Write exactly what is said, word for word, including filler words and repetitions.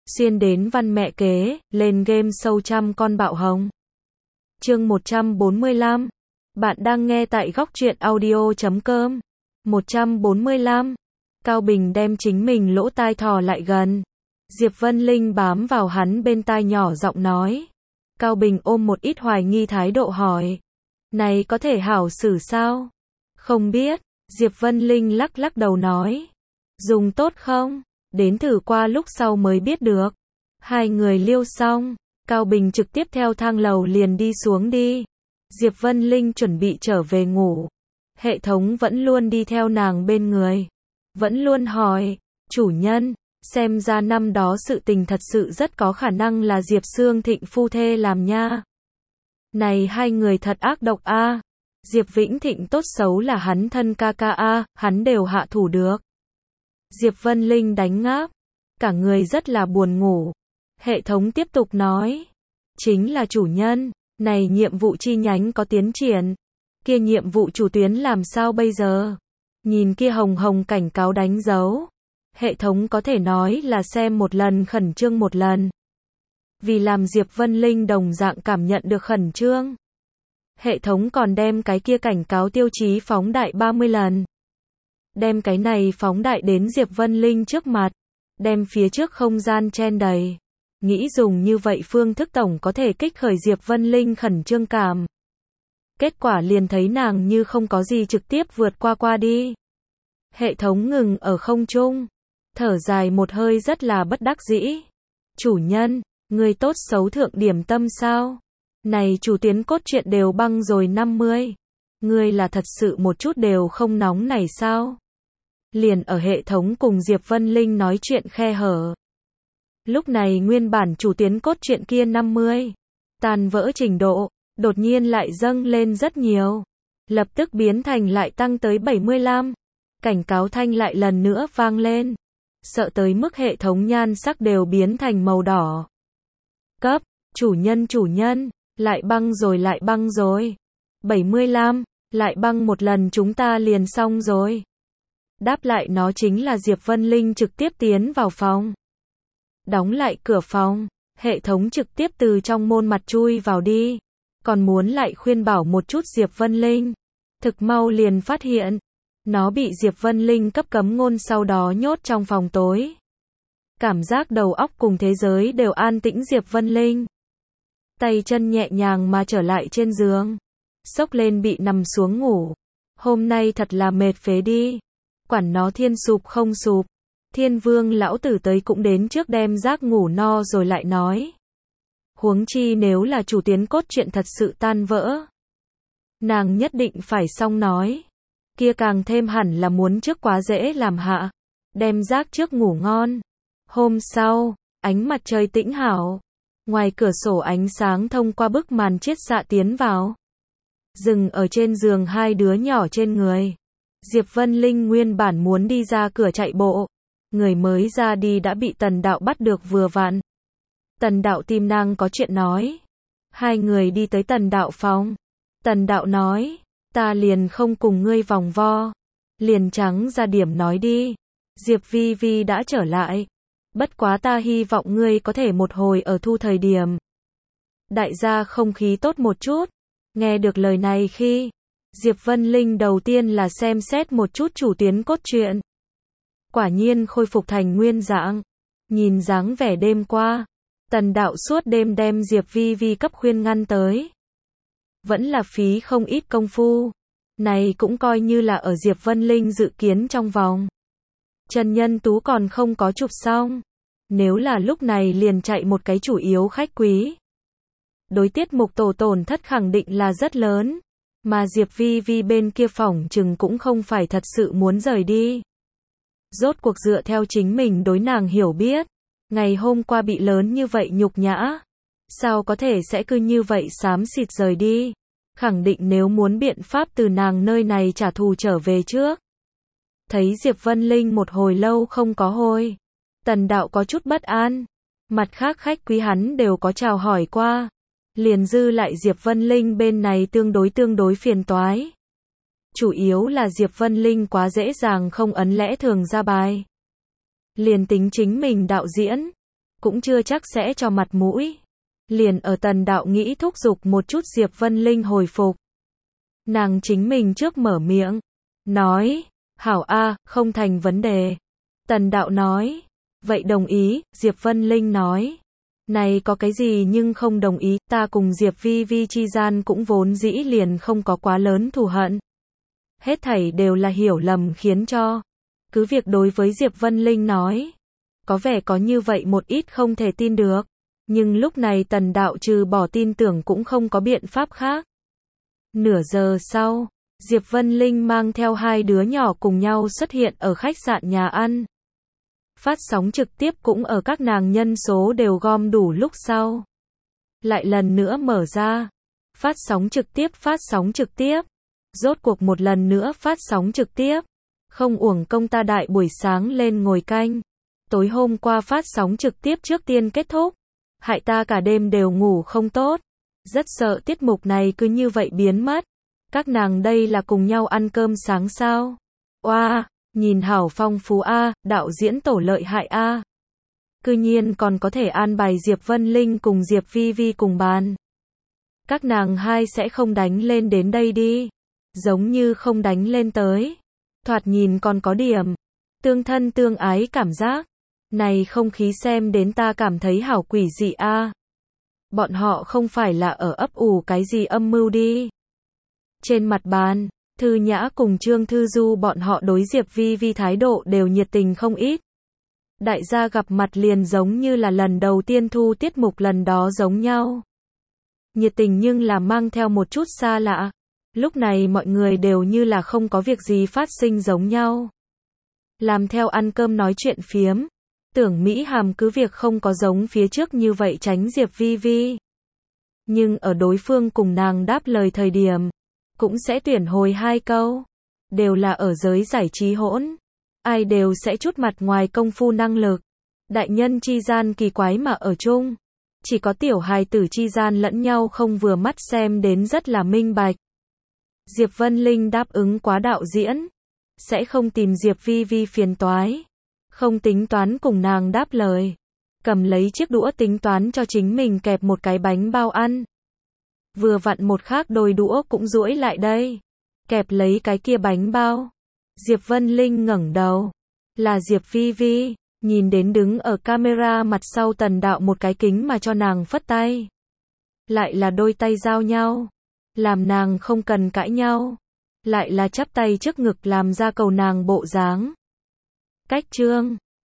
xuyên đến văn mẹ kế, lên game show trăm con bạo hồng. Chương một trăm bốn mươi lăm. Bạn đang nghe tại góc truyện audio chấm com. một trăm bốn mươi lăm. Cao Bình đem chính mình lỗ tai thò lại gần. Diệp Vân Linh bám vào hắn bên tai nhỏ giọng nói. Cao Bình ôm một ít hoài nghi thái độ hỏi. Này có thể hảo xử sao? Không biết. Diệp Vân Linh lắc lắc đầu nói. Dùng tốt không? Đến thử qua lúc sau mới biết được. Hai người liêu xong, Cao Bình trực tiếp theo thang lầu liền đi xuống đi. Diệp Vân Linh chuẩn bị trở về ngủ. Hệ thống vẫn luôn đi theo nàng bên người. Vẫn luôn hỏi, chủ nhân, xem ra năm đó sự tình thật sự rất có khả năng là Diệp Sương Thịnh phu thê làm nha. Này hai người thật ác độc a. Diệp Vĩnh Thịnh tốt xấu là hắn thân ca ca a, hắn đều hạ thủ được. Diệp Vân Linh đánh ngáp, cả người rất là buồn ngủ. Hệ thống tiếp tục nói, chính là chủ nhân, này nhiệm vụ chi nhánh có tiến triển, kia nhiệm vụ chủ tuyến làm sao bây giờ? Nhìn kia hồng hồng cảnh cáo đánh dấu, hệ thống có thể nói là xem một lần khẩn trương một lần. Vì làm Diệp Vân Linh đồng dạng cảm nhận được khẩn trương, hệ thống còn đem cái kia cảnh cáo tiêu chí phóng đại ba mươi lần. Đem cái này phóng đại đến Diệp Vân Linh trước mặt, đem phía trước không gian chen đầy. Nghĩ dùng như vậy phương thức tổng có thể kích khởi Diệp Vân Linh khẩn trương cảm. Kết quả liền thấy nàng như không có gì trực tiếp vượt qua qua đi. Hệ thống ngừng ở không trung, thở dài một hơi rất là bất đắc dĩ. Chủ nhân, người tốt xấu thượng điểm tâm sao? Này chủ tuyến cốt truyện đều băng rồi năm mươi. Ngươi là thật sự một chút đều không nóng này sao? Liền ở hệ thống cùng Diệp Vân Linh nói chuyện khe hở. Lúc này nguyên bản chủ tuyến cốt truyện kia năm mươi, tàn vỡ trình độ, đột nhiên lại dâng lên rất nhiều. Lập tức biến thành lại tăng tới bảy mươi lăm. Cảnh cáo thanh lại lần nữa vang lên. Sợ tới mức hệ thống nhan sắc đều biến thành màu đỏ. Cấp, chủ nhân chủ nhân, lại băng rồi lại băng rồi. bảy mươi lăm, lại băng một lần chúng ta liền xong rồi. Đáp lại nó chính là Diệp Vân Linh trực tiếp tiến vào phòng. Đóng lại cửa phòng, hệ thống trực tiếp từ trong môn mặt chui vào đi. Còn muốn lại khuyên bảo một chút Diệp Vân Linh. Thực mau liền phát hiện, nó bị Diệp Vân Linh cấp cấm ngôn sau đó nhốt trong phòng tối. Cảm giác đầu óc cùng thế giới đều an tĩnh. Diệp Vân Linh tay chân nhẹ nhàng mà trở lại trên giường. Xốc lên bị nằm xuống ngủ. Hôm nay thật là mệt phế đi. Quản nó thiên sụp không sụp. Thiên vương lão tử tới cũng đến trước đem giác ngủ no rồi lại nói. Huống chi nếu là chủ tuyến cốt truyện thật sự tan vỡ. Nàng nhất định phải xong nói. Kia càng thêm hẳn là muốn trước quá dễ làm hạ. Đem giác trước ngủ ngon. Hôm sau, ánh mặt trời tĩnh hảo. Ngoài cửa sổ ánh sáng thông qua bức màn chiết xạ tiến vào. Dừng ở trên giường hai đứa nhỏ trên người. Diệp Vân Linh nguyên bản muốn đi ra cửa chạy bộ. Người mới ra đi đã bị Tần Đạo bắt được vừa vặn. Tần Đạo tìm nàng có chuyện nói. Hai người đi tới Tần Đạo phòng. Tần Đạo nói, ta liền không cùng ngươi vòng vo. Liền trắng ra điểm nói đi. Diệp Vi Vi đã trở lại. Bất quá ta hy vọng ngươi có thể một hồi ở thu thời điểm. Đại gia không khí tốt một chút. Nghe được lời này khi, Diệp Vân Linh đầu tiên là xem xét một chút chủ tuyến cốt truyện. Quả nhiên khôi phục thành nguyên dạng. Nhìn dáng vẻ đêm qua, Tần Đạo suốt đêm đem Diệp Vi Vi cấp khuyên ngăn tới. Vẫn là phí không ít công phu. Này cũng coi như là ở Diệp Vân Linh dự kiến trong vòng. Trần Nhân Tú còn không có chụp xong. Nếu là lúc này liền chạy một cái chủ yếu khách quý. Đối tiết mục tổ tổn thất khẳng định là rất lớn. Mà Diệp Vi Vi bên kia phỏng chừng cũng không phải thật sự muốn rời đi. Rốt cuộc dựa theo chính mình đối nàng hiểu biết. Ngày hôm qua bị lớn như vậy nhục nhã. Sao có thể sẽ cứ như vậy xám xịt rời đi. Khẳng định nếu muốn biện pháp từ nàng nơi này trả thù trở về trước. Thấy Diệp Vân Linh một hồi lâu không có hồi. Tần Đạo có chút bất an. Mặt khác khách quý hắn đều có chào hỏi qua. Liền dư lại Diệp Vân Linh bên này tương đối tương đối phiền toái. Chủ yếu là Diệp Vân Linh quá dễ dàng không ấn lẽ thường ra bài. Liền tính chính mình đạo diễn. cũng chưa chắc sẽ cho mặt mũi. Liền ở Tần Đạo nghĩ thúc giục một chút Diệp Vân Linh hồi phục. Nàng chính mình trước mở miệng, nói, hảo a, không thành vấn đề. Tần Đạo nói, vậy đồng ý, Diệp Vân Linh nói, này có cái gì nhưng không đồng ý, ta cùng Diệp Vi Vi chi gian cũng vốn dĩ liền không có quá lớn thù hận. Hết thảy đều là hiểu lầm khiến cho. Cứ việc đối với Diệp Vân Linh nói, có vẻ có như vậy một ít không thể tin được, nhưng lúc này Tần Đạo trừ bỏ tin tưởng cũng không có biện pháp khác. Nửa giờ sau, Diệp Vân Linh mang theo hai đứa nhỏ cùng nhau xuất hiện ở khách sạn nhà ăn. Phát sóng trực tiếp cũng ở các nàng nhân số đều gom đủ lúc sau. Lại lần nữa mở ra. Phát sóng trực tiếp phát sóng trực tiếp. Rốt cuộc một lần nữa phát sóng trực tiếp. Không uổng công ta đại buổi sáng lên ngồi canh. Tối hôm qua phát sóng trực tiếp trước tiên kết thúc. Hại ta cả đêm đều ngủ không tốt. Rất sợ tiết mục này cứ như vậy biến mất. Các nàng đây là cùng nhau ăn cơm sáng sao? Oa, wow, nhìn hảo phong phú a, đạo diễn tổ lợi hại a. Cư nhiên còn có thể an bài Diệp Vân Linh cùng Diệp Vi Vi cùng bàn. Các nàng hai sẽ không đánh lên đến đây đi. Giống như không đánh lên tới. Thoạt nhìn còn có điểm. Tương thân tương ái cảm giác. Này không khí xem đến ta cảm thấy hảo quỷ dị a. Bọn họ không phải là ở ấp ủ cái gì âm mưu đi. Trên mặt bàn, Thư Nhã cùng Trương Thư Du bọn họ đối Diệp Vi Vi thái độ đều nhiệt tình không ít. Đại gia gặp mặt liền giống như là lần đầu tiên thu tiết mục lần đó giống nhau. Nhiệt tình nhưng là mang theo một chút xa lạ. Lúc này mọi người đều như là không có việc gì phát sinh giống nhau. Làm theo ăn cơm nói chuyện phiếm. Tưởng Mỹ Hàm cứ việc không có giống phía trước như vậy tránh Diệp Vi Vi. Nhưng ở đối phương cùng nàng đáp lời thời điểm, cũng sẽ tuyển hồi hai câu. Đều là ở giới giải trí hỗn. Ai đều sẽ chút mặt ngoài công phu năng lực. Đại nhân chi gian kỳ quái mà ở chung. Chỉ có tiểu hài tử chi gian lẫn nhau không vừa mắt xem đến rất là minh bạch. Diệp Vân Linh đáp ứng quá đạo diễn. Sẽ không tìm Diệp Vi Vi phiền toái. Không tính toán cùng nàng đáp lời. Cầm lấy chiếc đũa tính toán cho chính mình kẹp một cái bánh bao ăn. Vừa vặn một khác đôi đũa cũng duỗi lại đây. Kẹp lấy cái kia bánh bao. Diệp Vân Linh ngẩng đầu. Là Diệp Vi Vi. Nhìn đến đứng ở camera mặt sau Tần Đạo một cái kính mà cho nàng phất tay. Lại là đôi tay giao nhau. Làm nàng không cần cãi nhau. Lại là chắp tay trước ngực làm ra cầu nàng bộ dáng. Cách chương